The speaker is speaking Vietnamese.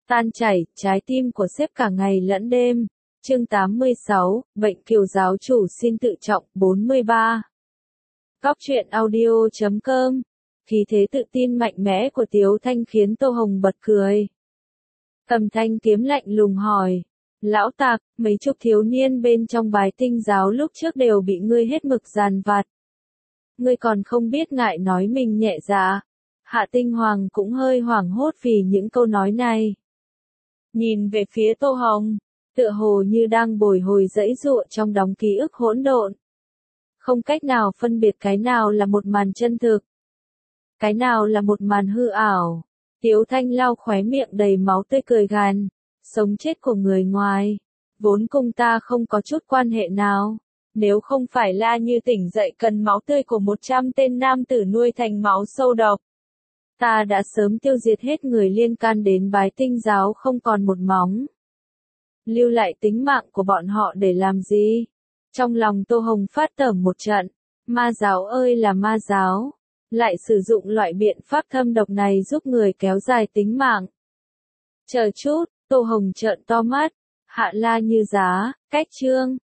Tan chảy, trái tim của sếp cả ngày lẫn đêm. Chương 86, Bệnh kiều giáo chủ xin tự trọng, 43. Góc truyện audio.com. Khí thế tự tin mạnh mẽ của Tiếu Thanh khiến Tô Hồng bật cười. Cầm thanh kiếm lạnh lùng hỏi. Lão Tạc, mấy chục thiếu niên bên trong Bái Tinh giáo lúc trước đều bị ngươi hết mực giàn vặt. Ngươi còn không biết ngại nói mình nhẹ dạ. Hạ Tinh Hoàng cũng hơi hoảng hốt vì những câu nói này. Nhìn về phía Tô Hồng, tựa hồ như đang bồi hồi giãy giụa trong đống ký ức hỗn độn. Không cách nào phân biệt cái nào là một màn chân thực, cái nào là một màn hư ảo. Tiếu Thanh lau khóe miệng đầy máu tươi cười gằn, sống chết của người ngoài, vốn cùng ta không có chút quan hệ nào. Nếu không phải La Như tỉnh dậy cần máu tươi của 100 tên nam tử nuôi thành máu sâu độc, ta đã sớm tiêu diệt hết người liên can đến Bái Tinh giáo không còn một móng. Lưu lại tính mạng của bọn họ để làm gì? Trong lòng Tô Hồng phát tởm một trận. Ma giáo ơi là ma giáo. Lại sử dụng loại biện pháp thâm độc này giúp người kéo dài tính mạng. Chờ chút, Tô Hồng trợn to mắt. Hạ La Như giá, cách chương.